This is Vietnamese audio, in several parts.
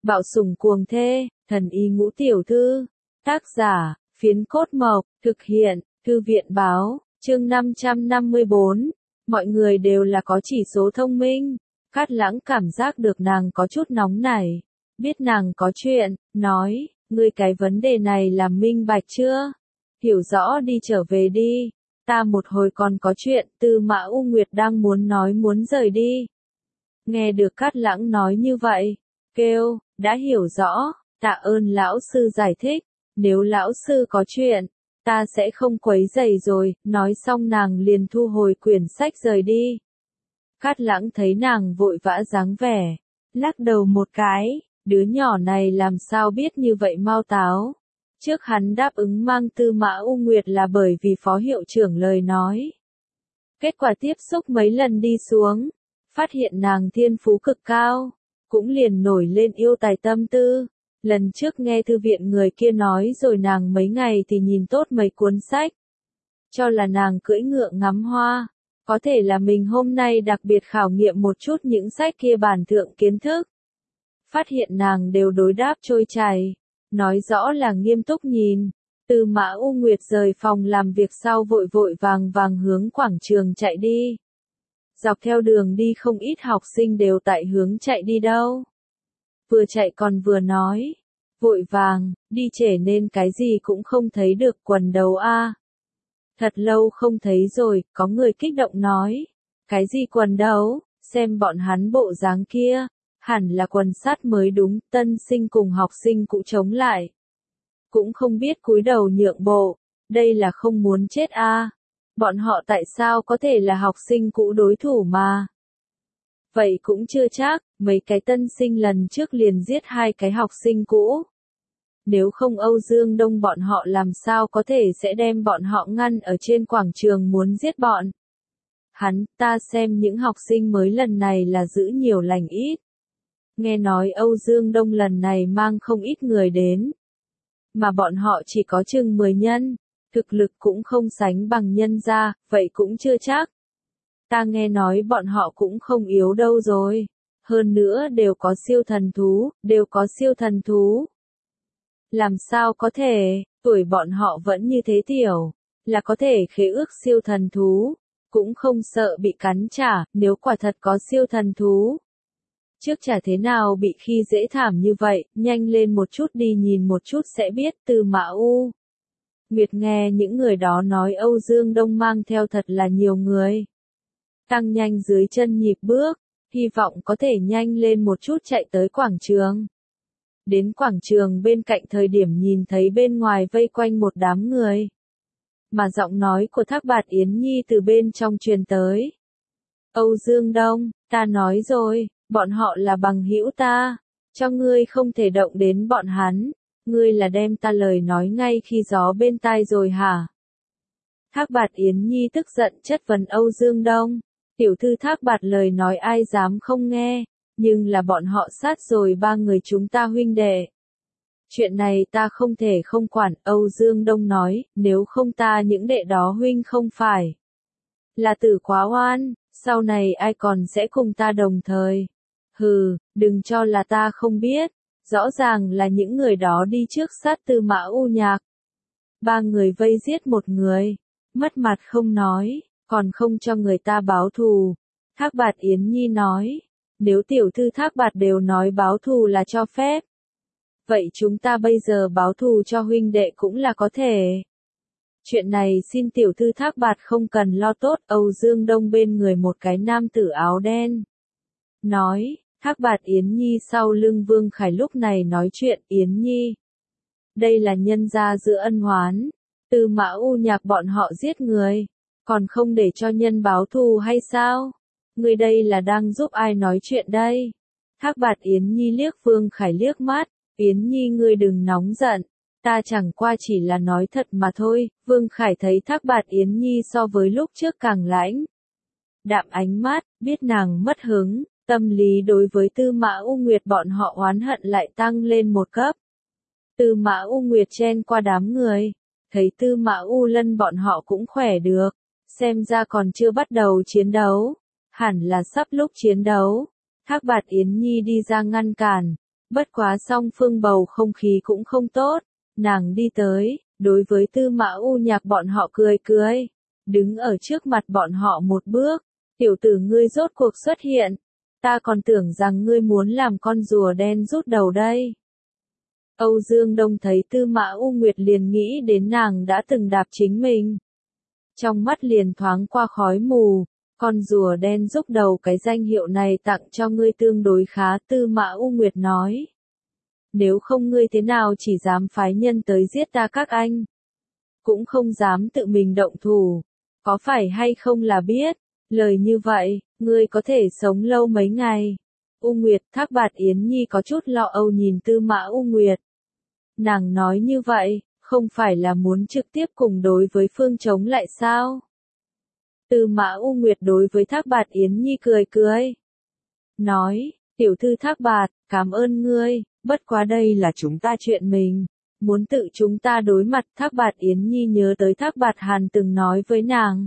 Bạo sủng cuồng thê, thần y ngũ tiểu thư. Tác giả, Phiến Cốt Mộc, thực hiện, Thư viện báo, chương 554. Mọi người đều là có chỉ số thông minh. Cát Lãng cảm giác được nàng có chút nóng nảy. Biết nàng có chuyện, nói, ngươi cái vấn đề này làm minh bạch chưa? Hiểu rõ đi trở về đi. Ta một hồi còn có chuyện, Tư Mã U Nguyệt đang muốn rời đi. Nghe được Cát Lãng nói như vậy, kêu, đã hiểu rõ, tạ ơn lão sư giải thích, nếu lão sư có chuyện, ta sẽ không quấy rầy rồi, nói xong nàng liền thu hồi quyển sách rời đi. Cát Lãng thấy nàng vội vã dáng vẻ, lắc đầu một cái, đứa nhỏ này làm sao biết như vậy mau táo. Trước hắn đáp ứng mang Tư Mã U Nguyệt là bởi vì phó hiệu trưởng lời nói. Kết quả tiếp xúc mấy lần đi xuống, phát hiện nàng thiên phú cực cao, cũng liền nổi lên yêu tài tâm tư. Lần trước nghe thư viện người kia nói rồi nàng mấy ngày thì nhìn tốt mấy cuốn sách. Cho là nàng cưỡi ngựa ngắm hoa. Có thể là mình hôm nay đặc biệt khảo nghiệm một chút những sách kia bản thượng kiến thức. Phát hiện nàng đều đối đáp trôi chảy. Nói rõ là nghiêm túc nhìn. Tư Mã U Nguyệt rời phòng làm việc sau vội vội vàng hướng quảng trường chạy đi. Dọc theo đường đi không ít học sinh đều tại hướng chạy đi đâu. Vừa chạy còn vừa nói. Vội vàng, đi trễ nên cái gì cũng không thấy được quần đấu a. Thật lâu không thấy rồi, có người kích động nói. Cái gì quần đấu, xem bọn hắn bộ dáng kia. Hẳn là quần sắt mới đúng, tân sinh cùng học sinh cũ chống lại. Cũng không biết cúi đầu nhượng bộ, đây là không muốn chết a. Bọn họ tại sao có thể là học sinh cũ đối thủ mà? Vậy cũng chưa chắc, mấy cái tân sinh lần trước liền giết hai cái học sinh cũ. Nếu không Âu Dương Đông bọn họ làm sao có thể sẽ đem bọn họ ngăn ở trên quảng trường muốn giết bọn. Ta xem những học sinh mới lần này là giữ nhiều lành ít. Nghe nói Âu Dương Đông lần này mang không ít người đến. Mà bọn họ chỉ có chừng 10 nhân. Thực lực cũng không sánh bằng nhân gia, vậy cũng chưa chắc. Ta nghe nói bọn họ cũng không yếu đâu rồi. Hơn nữa đều có siêu thần thú. Làm sao có thể, tuổi bọn họ vẫn như thế tiểu, là có thể khế ước siêu thần thú, cũng không sợ bị cắn trả, nếu quả thật có siêu thần thú. Trước chả thế nào bị khi dễ thảm như vậy, nhanh lên một chút đi nhìn một chút sẽ biết. Tư Mã U Nguyệt nghe những người đó nói Âu Dương Đông mang theo thật là nhiều người. Tăng nhanh dưới chân nhịp bước, hy vọng có thể nhanh lên một chút chạy tới quảng trường. Đến quảng trường bên cạnh thời điểm nhìn thấy bên ngoài vây quanh một đám người. Mà giọng nói của Thác Bạt Yến Nhi từ bên trong truyền tới. Âu Dương Đông, ta nói rồi, bọn họ là bằng hữu ta, cho ngươi không thể động đến bọn hắn, ngươi là đem ta lời nói ngay khi gió bên tai rồi hả? Thác Bạt Yến Nhi tức giận chất vấn Âu Dương Đông, tiểu thư Thác Bạt lời nói ai dám không nghe, nhưng là bọn họ sát rồi ba người chúng ta huynh đệ. Chuyện này ta không thể không quản, Âu Dương Đông nói, nếu không ta những đệ đó huynh không phải là tử quá oan, sau này ai còn sẽ cùng ta đồng thời. Hừ, đừng cho là ta không biết, rõ ràng là những người đó đi trước sát Tư Mã U Nhạc. Ba người vây giết một người, mất mặt không nói, còn không cho người ta báo thù. Thác Bạt Yến Nhi nói, nếu tiểu thư Thác Bạt đều nói báo thù là cho phép. Vậy chúng ta bây giờ báo thù cho huynh đệ cũng là có thể. Chuyện này xin tiểu thư Thác Bạt không cần lo tốt. Âu Dương Đông bên người một cái nam tử áo đen nói, Thác Bạt Yến Nhi sau lưng Vương Khải lúc này nói chuyện. Yến Nhi, đây là nhân gia giữa ân oán, Tư Mã U Nhạc bọn họ giết người, còn không để cho nhân báo thù hay sao? Người đây là đang giúp ai nói chuyện đây? Thác Bạt Yến Nhi liếc Vương Khải liếc mắt, Yến Nhi ngươi đừng nóng giận, ta chẳng qua chỉ là nói thật mà thôi. Vương Khải thấy Thác Bạt Yến Nhi so với lúc trước càng lãnh đạm ánh mắt, biết nàng mất hứng, tâm lý đối với Tư Mã U Nguyệt bọn họ oán hận lại tăng lên một cấp. Tư Mã U Nguyệt chen qua đám người, thấy Tư Mã U Lân bọn họ cũng khỏe được, xem ra còn chưa bắt đầu chiến đấu, hẳn là sắp lúc chiến đấu. Thác Bạt Yến Nhi đi ra ngăn cản, Bất quá song phương bầu không khí cũng không tốt, nàng đi tới, đối với Tư Mã U Nhạc bọn họ cười cười, đứng ở trước mặt bọn họ một bước, tiểu tử ngươi rốt cuộc xuất hiện, ta còn tưởng rằng ngươi muốn làm con rùa đen rút đầu đây. Âu Dương Đông thấy Tư Mã U Nguyệt liền nghĩ đến nàng đã từng đạp chính mình. Trong mắt liền thoáng qua khói mù, con rùa đen rút đầu cái danh hiệu này tặng cho ngươi tương đối khá, Tư Mã U Nguyệt nói. Nếu không ngươi thế nào chỉ dám phái nhân tới giết ta các anh. Cũng không dám tự mình động thủ, có phải hay không là biết, lời như vậy, ngươi có thể sống lâu mấy ngày. U Nguyệt, Thác Bạt Yến Nhi có chút lo âu nhìn Tư Mã U Nguyệt. Nàng nói như vậy, không phải là muốn trực tiếp cùng đối với Phương chống lại sao? Tư Mã U Nguyệt đối với Thác Bạt Yến Nhi cười cười. Nói, tiểu thư Thác Bạt, cảm ơn ngươi, bất quá đây là chúng ta chuyện mình. Muốn tự chúng ta đối mặt. Thác Bạt Yến Nhi nhớ tới Thác Bạt Hàn từng nói với nàng.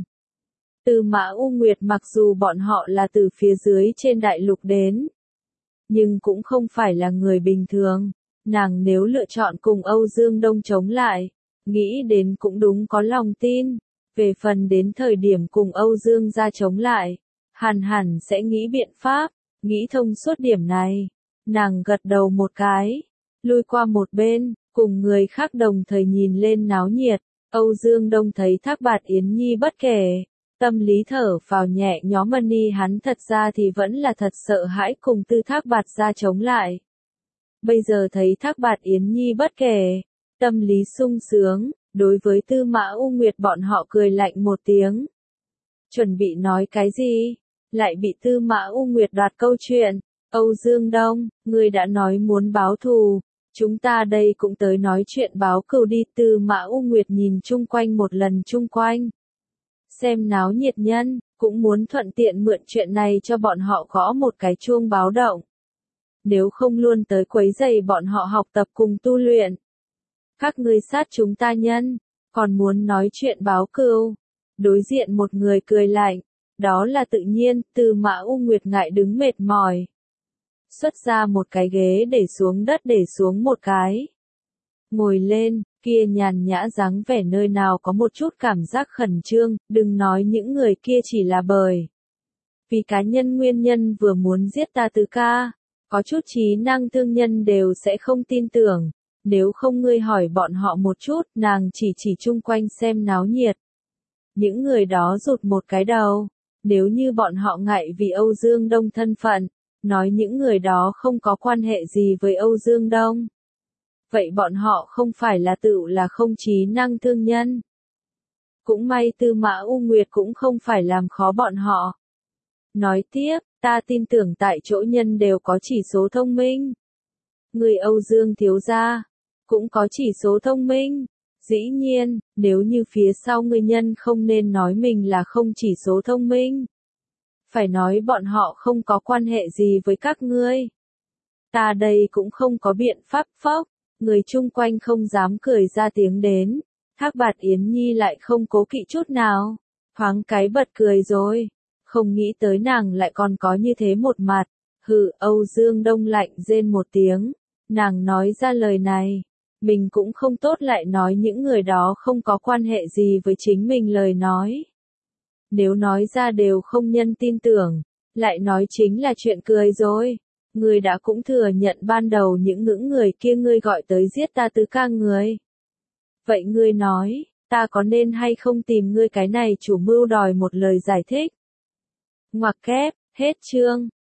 Tư Mã U Nguyệt mặc dù bọn họ là từ phía dưới trên đại lục đến, nhưng cũng không phải là người bình thường. Nàng nếu lựa chọn cùng Âu Dương Đông chống lại, nghĩ đến cũng đúng có lòng tin. Về phần đến thời điểm cùng Âu Dương gia chống lại, hẳn hẳn sẽ nghĩ biện pháp, nghĩ thông suốt điểm này. Nàng gật đầu một cái, lui qua một bên, cùng người khác đồng thời nhìn lên náo nhiệt. Âu Dương Đông thấy Thác Bạt Yến Nhi bất kể, tâm lý thở phào nhẹ nhõm, mani hắn thật ra thì vẫn là thật sợ hãi cùng Tư Thác Bạt gia chống lại. Bây giờ thấy Thác Bạt Yến Nhi bất kể, tâm lý sung sướng, đối với Tư Mã U Nguyệt bọn họ cười lạnh một tiếng. Chuẩn bị nói cái gì? Lại bị Tư Mã U Nguyệt đoạt câu chuyện. Âu Dương Đông, ngươi đã nói muốn báo thù, chúng ta đây cũng tới nói chuyện báo cừu đi. Tư Mã U Nguyệt nhìn chung quanh một lần chung quanh. Xem náo nhiệt nhân, cũng muốn thuận tiện mượn chuyện này cho bọn họ gõ một cái chuông báo động. Nếu không luôn tới quấy rầy bọn họ học tập cùng tu luyện. Các ngươi sát chúng ta nhân, còn muốn nói chuyện báo cừu. Đối diện một người cười lạnh, đó là tự nhiên. Tư Mã U Nguyệt ngại đứng mệt mỏi, xuất ra một cái ghế để xuống đất, để xuống một cái. Ngồi lên, kia nhàn nhã dáng vẻ nơi nào có một chút cảm giác khẩn trương, đừng nói những người kia chỉ là bởi vì cá nhân nguyên nhân vừa muốn giết ta Tứ ca, có chút trí năng thương nhân đều sẽ không tin tưởng. Nếu không ngươi hỏi bọn họ một chút, nàng chỉ chung quanh xem náo nhiệt. Những người đó rụt một cái đầu, nếu như bọn họ ngại vì Âu Dương Đông thân phận, nói những người đó không có quan hệ gì với Âu Dương Đông. Vậy bọn họ không phải là tự là không trí năng thương nhân. Cũng may Tư Mã U Nguyệt cũng không phải làm khó bọn họ. Nói tiếp, ta tin tưởng tại chỗ nhân đều có chỉ số thông minh. Người Âu Dương thiếu gia cũng có chỉ số thông minh. Dĩ nhiên, nếu như phía sau người nhân không nên nói mình là không chỉ số thông minh. Phải nói bọn họ không có quan hệ gì với các ngươi. Ta đây cũng không có biện pháp phốc. Người chung quanh không dám cười ra tiếng đến. Thác Bạt Yến Nhi lại không cố kỵ chút nào. Thoáng cái bật cười rồi. Không nghĩ tới nàng lại còn có như thế một mặt. Hừ, Âu Dương Đông lạnh rên một tiếng. Nàng nói ra lời này. Mình cũng không tốt lại nói những người đó không có quan hệ gì với chính mình lời nói. Nếu nói ra đều không nhân tin tưởng, lại nói chính là chuyện cười rồi. Ngươi đã cũng thừa nhận ban đầu những người kia ngươi gọi tới giết ta Tứ ca người. Vậy ngươi nói, ta có nên hay không tìm ngươi cái này chủ mưu đòi một lời giải thích? Ngoặc kép, hết chương.